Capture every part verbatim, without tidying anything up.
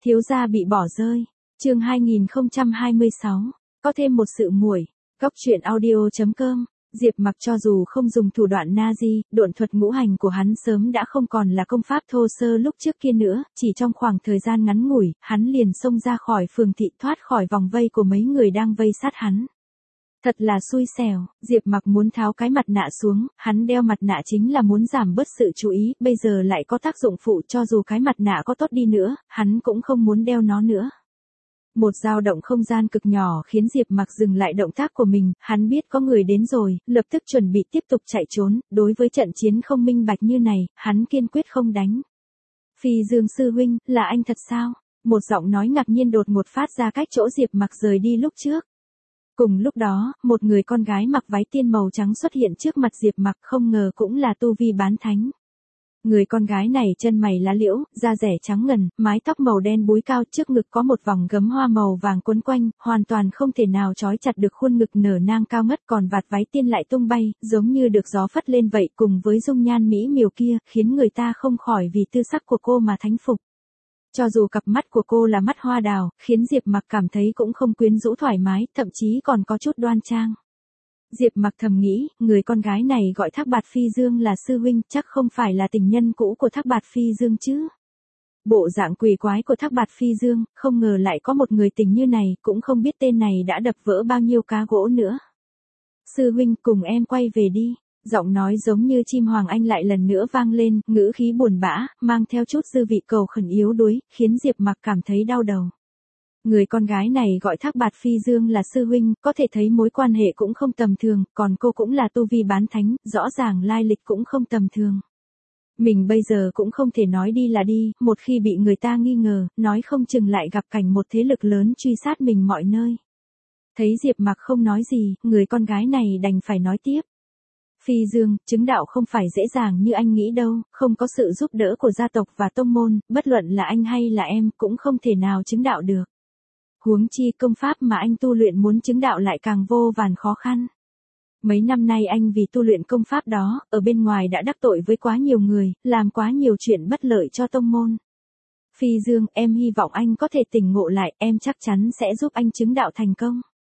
Thiếu gia bị bỏ rơi. Chương hai nghìn không trăm hai mươi sáu. Có thêm một sự muội. Góc truyện audio chấm com. Diệp Mặc cho dù không dùng thủ đoạn Nazi, độn thuật ngũ hành của hắn sớm đã không còn là công pháp thô sơ lúc trước kia nữa, chỉ trong khoảng thời gian ngắn ngủi, hắn liền xông ra khỏi phường thị, thoát khỏi vòng vây của mấy người đang vây sát hắn. Thật là xui xẻo, Diệp Mặc muốn tháo cái mặt nạ xuống, hắn đeo mặt nạ chính là muốn giảm bớt sự chú ý, bây giờ lại có tác dụng phụ, cho dù cái mặt nạ có tốt đi nữa, hắn cũng không muốn đeo nó nữa. Một dao động không gian cực nhỏ khiến Diệp Mặc dừng lại động tác của mình, hắn biết có người đến rồi, lập tức chuẩn bị tiếp tục chạy trốn, đối với trận chiến không minh bạch như này, hắn kiên quyết không đánh. Phi Dương sư huynh, là anh thật sao? Một giọng nói ngạc nhiên đột ngột phát ra cách chỗ Diệp Mặc rời đi lúc trước. Cùng lúc đó, một người con gái mặc váy tiên màu trắng xuất hiện trước mặt Diệp Mặc, không ngờ cũng là tu vi bán thánh. Người con gái này chân mày lá liễu, da rẻ trắng ngần, mái tóc màu đen búi cao, trước ngực có một vòng gấm hoa màu vàng quấn quanh, hoàn toàn không thể nào trói chặt được khuôn ngực nở nang cao ngất, còn vạt váy tiên lại tung bay, giống như được gió phất lên vậy, cùng với dung nhan mỹ miều kia, khiến người ta không khỏi vì tư sắc của cô mà thánh phục. Cho dù cặp mắt của cô là mắt hoa đào, khiến Diệp Mặc cảm thấy cũng không quyến rũ thoải mái, thậm chí còn có chút đoan trang. Diệp Mặc thầm nghĩ, người con gái này gọi Thác Bạt Phi Dương là sư huynh, chắc không phải là tình nhân cũ của Thác Bạt Phi Dương chứ. Bộ dạng quỷ quái của Thác Bạt Phi Dương, không ngờ lại có một người tình như này, cũng không biết tên này đã đập vỡ bao nhiêu cá gỗ nữa. Sư huynh, cùng em quay về đi. Giọng nói giống như chim hoàng anh lại lần nữa vang lên, ngữ khí buồn bã, mang theo chút dư vị cầu khẩn yếu đuối, khiến Diệp Mặc cảm thấy đau đầu. Người con gái này gọi Thác Bạt Phi Dương là sư huynh, có thể thấy mối quan hệ cũng không tầm thường, còn cô cũng là tu vi bán thánh, rõ ràng lai lịch cũng không tầm thường. Mình bây giờ cũng không thể nói đi là đi, một khi bị người ta nghi ngờ, nói không chừng lại gặp cảnh một thế lực lớn truy sát mình mọi nơi. Thấy Diệp Mặc không nói gì, người con gái này đành phải nói tiếp. Phi Dương, chứng đạo không phải dễ dàng như anh nghĩ đâu, không có sự giúp đỡ của gia tộc và tông môn, bất luận là anh hay là em cũng không thể nào chứng đạo được. Huống chi công pháp mà anh tu luyện muốn chứng đạo lại càng vô vàn khó khăn. Mấy năm nay anh vì tu luyện công pháp đó, ở bên ngoài đã đắc tội với quá nhiều người, làm quá nhiều chuyện bất lợi cho tông môn. Phi Dương, em hy vọng anh có thể tỉnh ngộ lại, em chắc chắn sẽ giúp anh chứng đạo thành công.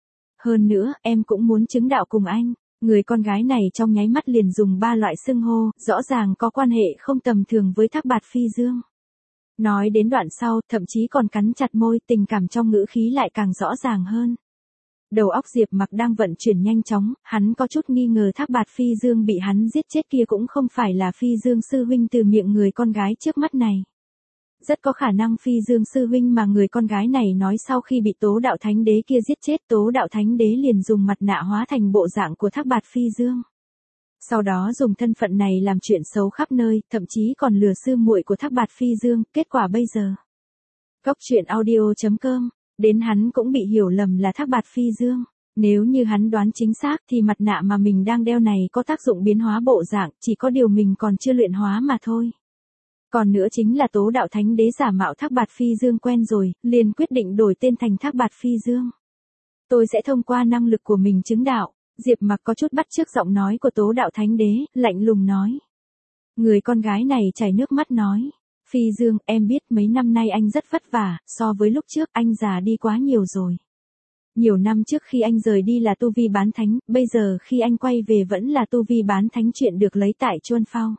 Hơn nữa, em cũng muốn chứng đạo cùng anh. Người con gái này trong nháy mắt liền dùng ba loại xưng hô, rõ ràng có quan hệ không tầm thường với Thác Bạt Phi Dương. Nói đến đoạn sau, thậm chí còn cắn chặt môi, tình cảm trong ngữ khí lại càng rõ ràng hơn. Đầu óc Diệp Mặc đang vận chuyển nhanh chóng, hắn có chút nghi ngờ Thác Bạt Phi Dương bị hắn giết chết kia cũng không phải là Phi Dương sư huynh từ miệng người con gái trước mắt này. Rất có khả năng Phi Dương sư huynh mà người con gái này nói sau khi bị Tố Đạo Thánh Đế kia giết chết, Tố Đạo Thánh Đế liền dùng mặt nạ hóa thành bộ dạng của Thác Bạt Phi Dương. Sau đó dùng thân phận này làm chuyện xấu khắp nơi, thậm chí còn lừa sư muội của Thác Bạt Phi Dương, kết quả bây giờ. Góc truyện audio chấm com, đến hắn cũng bị hiểu lầm là Thác Bạt Phi Dương. Nếu như hắn đoán chính xác thì mặt nạ mà mình đang đeo này có tác dụng biến hóa bộ dạng, chỉ có điều mình còn chưa luyện hóa mà thôi. Còn nữa chính là Tố Đạo Thánh Đế giả mạo Thác Bạt Phi Dương quen rồi, liền quyết định đổi tên thành Thác Bạt Phi Dương. Tôi sẽ thông qua năng lực của mình chứng đạo. Diệp Mặc có chút bắt chước giọng nói của Tố Đạo Thánh Đế, lạnh lùng nói. Người con gái này chảy nước mắt nói. Phi Dương, em biết mấy năm nay anh rất vất vả, so với lúc trước anh già đi quá nhiều rồi. Nhiều năm trước khi anh rời đi là tu vi bán thánh, bây giờ khi anh quay về vẫn là tu vi bán thánh, chuyện được lấy tại Chuân Phao.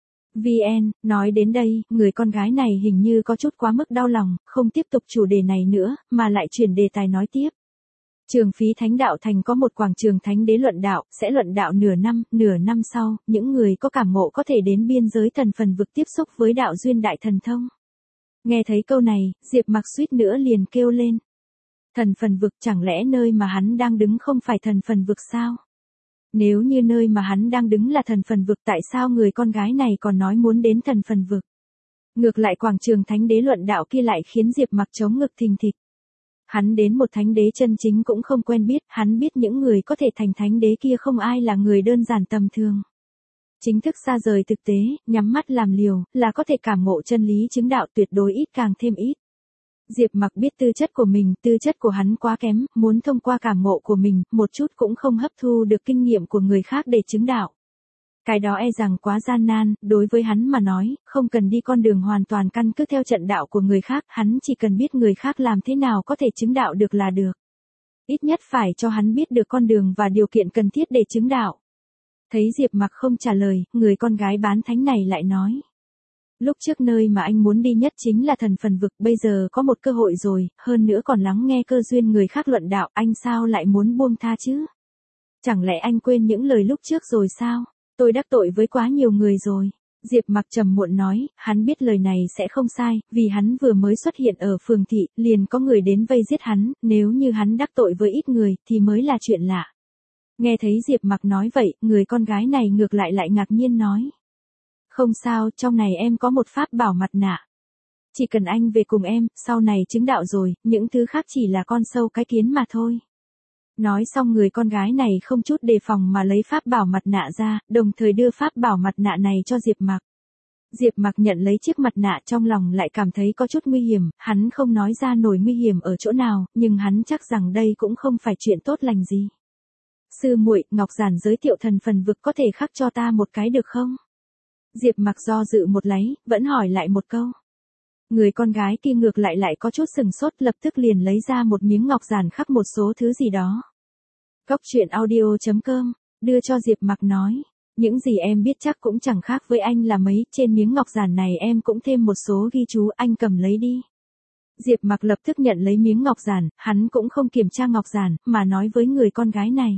vê en, nói đến đây, người con gái này hình như có chút quá mức đau lòng, không tiếp tục chủ đề này nữa, mà lại chuyển đề tài nói tiếp. Trường Phí Thánh Đạo Thành có một quảng trường Thánh Đế luận đạo, sẽ luận đạo nửa năm, nửa năm sau, những người có cảm ngộ có thể đến biên giới thần phần vực tiếp xúc với đạo duyên đại thần thông. Nghe thấy câu này, Diệp Mặc suýt nữa liền kêu lên. Thần phần vực, chẳng lẽ nơi mà hắn đang đứng không phải thần phần vực sao? Nếu như nơi mà hắn đang đứng là thần phần vực, tại sao người con gái này còn nói muốn đến thần phần vực? Ngược lại quảng trường Thánh Đế luận đạo kia lại khiến Diệp Mặc chống ngực thình thịch. Hắn đến một thánh đế chân chính cũng không quen biết, hắn biết những người có thể thành thánh đế kia không ai là người đơn giản tầm thường. Chính thức xa rời thực tế, nhắm mắt làm liều, là có thể cảm ngộ chân lý chứng đạo, tuyệt đối ít càng thêm ít. Diệp Mặc biết tư chất của mình, tư chất của hắn quá kém, muốn thông qua cảm ngộ của mình, một chút cũng không hấp thu được kinh nghiệm của người khác để chứng đạo. Cái đó e rằng quá gian nan, đối với hắn mà nói, không cần đi con đường hoàn toàn căn cứ theo trận đạo của người khác, hắn chỉ cần biết người khác làm thế nào có thể chứng đạo được là được. Ít nhất phải cho hắn biết được con đường và điều kiện cần thiết để chứng đạo. Thấy Diệp Mặc không trả lời, người con gái bán thánh này lại nói. Lúc trước nơi mà anh muốn đi nhất chính là thần phần vực, bây giờ có một cơ hội rồi, hơn nữa còn lắng nghe cơ duyên người khác luận đạo, anh sao lại muốn buông tha chứ? Chẳng lẽ anh quên những lời lúc trước rồi sao? Tôi đắc tội với quá nhiều người rồi. Diệp Mặc trầm muộn nói, hắn biết lời này sẽ không sai, vì hắn vừa mới xuất hiện ở phường thị, liền có người đến vây giết hắn, nếu như hắn đắc tội với ít người, thì mới là chuyện lạ. Nghe thấy Diệp Mặc nói vậy, người con gái này ngược lại lại ngạc nhiên nói. Không sao, trong này em có một pháp bảo mặt nạ. Chỉ cần anh về cùng em, sau này chứng đạo rồi, những thứ khác chỉ là con sâu cái kiến mà thôi. Nói xong người con gái này không chút đề phòng mà lấy pháp bảo mặt nạ ra, đồng thời đưa pháp bảo mặt nạ này cho Diệp Mặc. Diệp Mặc nhận lấy chiếc mặt nạ trong lòng lại cảm thấy có chút nguy hiểm, hắn không nói ra nổi nguy hiểm ở chỗ nào, nhưng hắn chắc rằng đây cũng không phải chuyện tốt lành gì. Sư muội, Ngọc Giản giới thiệu thần phần vực có thể khắc cho ta một cái được không? Diệp Mặc do dự một lấy, vẫn hỏi lại một câu. Người con gái kia ngược lại lại có chút sừng sốt, lập tức liền lấy ra một miếng ngọc giản khắc một số thứ gì đó. Cốc truyện audio chấm com, đưa cho Diệp Mặc nói. Những gì em biết chắc cũng chẳng khác với anh là mấy, trên miếng ngọc giản này em cũng thêm một số ghi chú, anh cầm lấy đi. Diệp Mặc lập tức nhận lấy miếng ngọc giản, hắn cũng không kiểm tra ngọc giản, mà nói với người con gái này.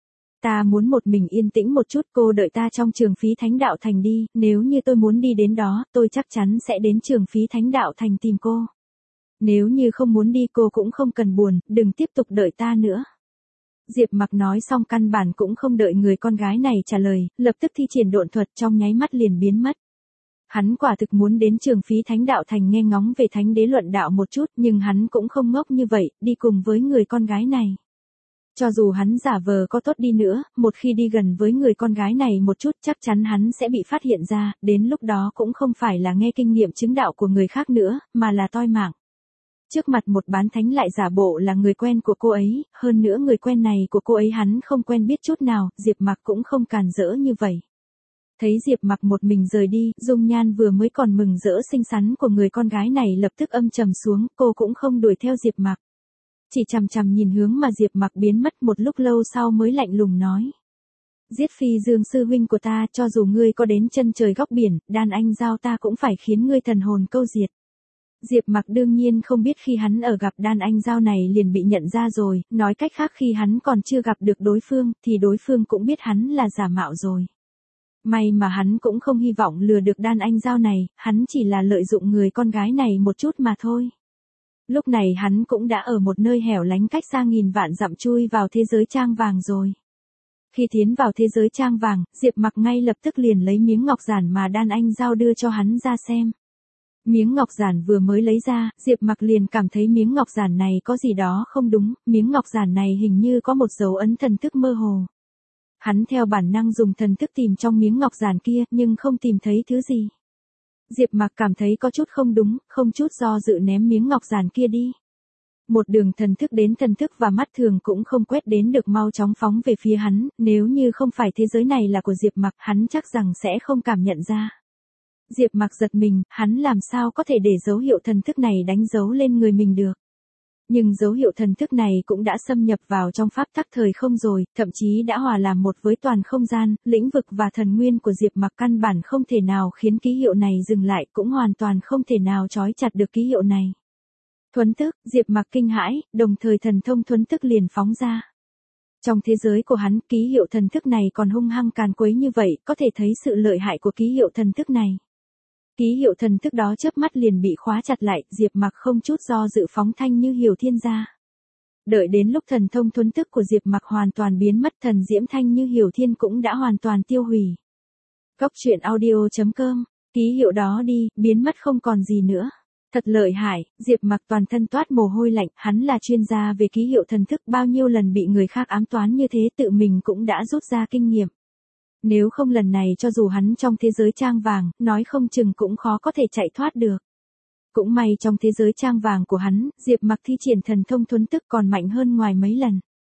Ta muốn một mình yên tĩnh một chút, cô đợi ta trong trường phí thánh đạo thành đi, nếu như tôi muốn đi đến đó, tôi chắc chắn sẽ đến trường phí thánh đạo thành tìm cô. Nếu như không muốn đi cô cũng không cần buồn, đừng tiếp tục đợi ta nữa. Diệp Mặc nói xong căn bản cũng không đợi người con gái này trả lời, lập tức thi triển độn thuật trong nháy mắt liền biến mất. Hắn quả thực muốn đến trường phí thánh đạo thành nghe ngóng về thánh đế luận đạo một chút, nhưng hắn cũng không ngốc như vậy, đi cùng với người con gái này. Cho dù hắn giả vờ có tốt đi nữa, một khi đi gần với người con gái này một chút chắc chắn hắn sẽ bị phát hiện ra, đến lúc đó cũng không phải là nghe kinh nghiệm chứng đạo của người khác nữa, mà là toi mạng. Trước mặt một bán thánh lại giả bộ là người quen của cô ấy, hơn nữa người quen này của cô ấy hắn không quen biết chút nào, Diệp Mặc cũng không càn rỡ như vậy. Thấy Diệp Mặc một mình rời đi, dung nhan vừa mới còn mừng rỡ xinh xắn của người con gái này lập tức âm trầm xuống, cô cũng không đuổi theo Diệp Mặc. Chỉ chằm chằm nhìn hướng mà Diệp Mặc biến mất, một lúc lâu sau mới lạnh lùng nói. Giết Phi Dương sư huynh của ta, cho dù ngươi có đến chân trời góc biển, đan anh giao ta cũng phải khiến ngươi thần hồn câu diệt. Diệp Mặc đương nhiên không biết khi hắn ở gặp đan anh giao này liền bị nhận ra rồi, nói cách khác khi hắn còn chưa gặp được đối phương, thì đối phương cũng biết hắn là giả mạo rồi. May mà hắn cũng không hy vọng lừa được đan anh giao này, hắn chỉ là lợi dụng người con gái này một chút mà thôi. Lúc này hắn cũng đã ở một nơi hẻo lánh cách xa nghìn vạn dặm chui vào thế giới trang vàng rồi. Khi tiến vào thế giới trang vàng, Diệp Mặc ngay lập tức liền lấy miếng ngọc giản mà đan anh giao đưa cho hắn ra xem. Miếng ngọc giản vừa mới lấy ra, Diệp Mặc liền cảm thấy miếng ngọc giản này có gì đó không đúng, miếng ngọc giản này hình như có một dấu ấn thần thức mơ hồ. Hắn theo bản năng dùng thần thức tìm trong miếng ngọc giản kia, nhưng không tìm thấy thứ gì. Diệp Mặc cảm thấy có chút không đúng, không chút do dự ném miếng ngọc giản kia đi. Một đường thần thức đến thần thức và mắt thường cũng không quét đến được mau chóng phóng về phía hắn, nếu như không phải thế giới này là của Diệp Mặc, hắn chắc rằng sẽ không cảm nhận ra. Diệp Mặc giật mình, hắn làm sao có thể để dấu hiệu thần thức này đánh dấu lên người mình được. Nhưng dấu hiệu thần thức này cũng đã xâm nhập vào trong pháp tắc thời không rồi, thậm chí đã hòa làm một với toàn không gian, lĩnh vực và thần nguyên của Diệp Mặc căn bản không thể nào khiến ký hiệu này dừng lại, cũng hoàn toàn không thể nào trói chặt được ký hiệu này. Thuấn tức, Diệp Mặc kinh hãi, đồng thời thần thông thuấn tức liền phóng ra. Trong thế giới của hắn, ký hiệu thần thức này còn hung hăng càn quấy như vậy, có thể thấy sự lợi hại của ký hiệu thần thức này. Ký hiệu thần thức đó chớp mắt liền bị khóa chặt lại, Diệp Mặc không chút do dự phóng thanh như hiểu thiên gia. Đợi đến lúc thần thông thuấn tức của Diệp Mặc hoàn toàn biến mất, thần diễm thanh như hiểu thiên cũng đã hoàn toàn tiêu hủy. Cốc truyện audio chấm com, ký hiệu đó đi, biến mất không còn gì nữa. Thật lợi hại, Diệp Mặc toàn thân toát mồ hôi lạnh, hắn là chuyên gia về ký hiệu thần thức, bao nhiêu lần bị người khác ám toán như thế tự mình cũng đã rút ra kinh nghiệm. Nếu không lần này cho dù hắn trong thế giới trang vàng, nói không chừng cũng khó có thể chạy thoát được. Cũng may trong thế giới trang vàng của hắn, Diệp Mặc thi triển thần thông thuấn tức còn mạnh hơn ngoài mấy lần.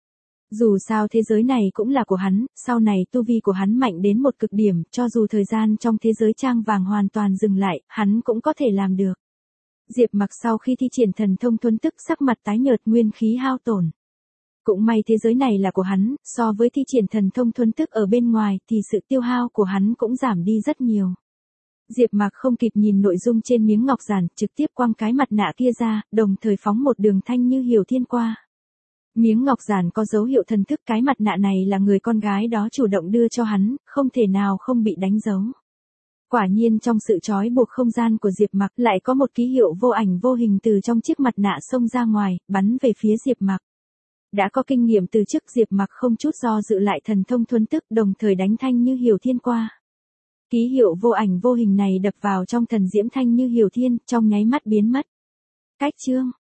Dù sao thế giới này cũng là của hắn, sau này tu vi của hắn mạnh đến một cực điểm, cho dù thời gian trong thế giới trang vàng hoàn toàn dừng lại, hắn cũng có thể làm được. Diệp Mặc sau khi thi triển thần thông thuấn tức sắc mặt tái nhợt, nguyên khí hao tổn. Cũng may thế giới này là của hắn, so với thi triển thần thông thuấn tức ở bên ngoài thì sự tiêu hao của hắn cũng giảm đi rất nhiều. Diệp Mặc không kịp nhìn nội dung trên miếng ngọc giản, trực tiếp quăng cái mặt nạ kia ra, đồng thời phóng một đường thanh như hiểu thiên qua. Miếng ngọc giản có dấu hiệu thần thức, cái mặt nạ này là người con gái đó chủ động đưa cho hắn, không thể nào không bị đánh dấu. Quả nhiên trong sự trói buộc không gian của Diệp Mặc lại có một ký hiệu vô ảnh vô hình từ trong chiếc mặt nạ xông ra ngoài, bắn về phía Diệp Mặc. Đã có kinh nghiệm từ trước, Diệp Mặc không chút do dự lại thần thông thuấn tức, đồng thời đánh thanh như hiểu thiên qua. Ký hiệu vô ảnh vô hình này đập vào trong thần diễm thanh như hiểu thiên, trong nháy mắt biến mất. Cách chương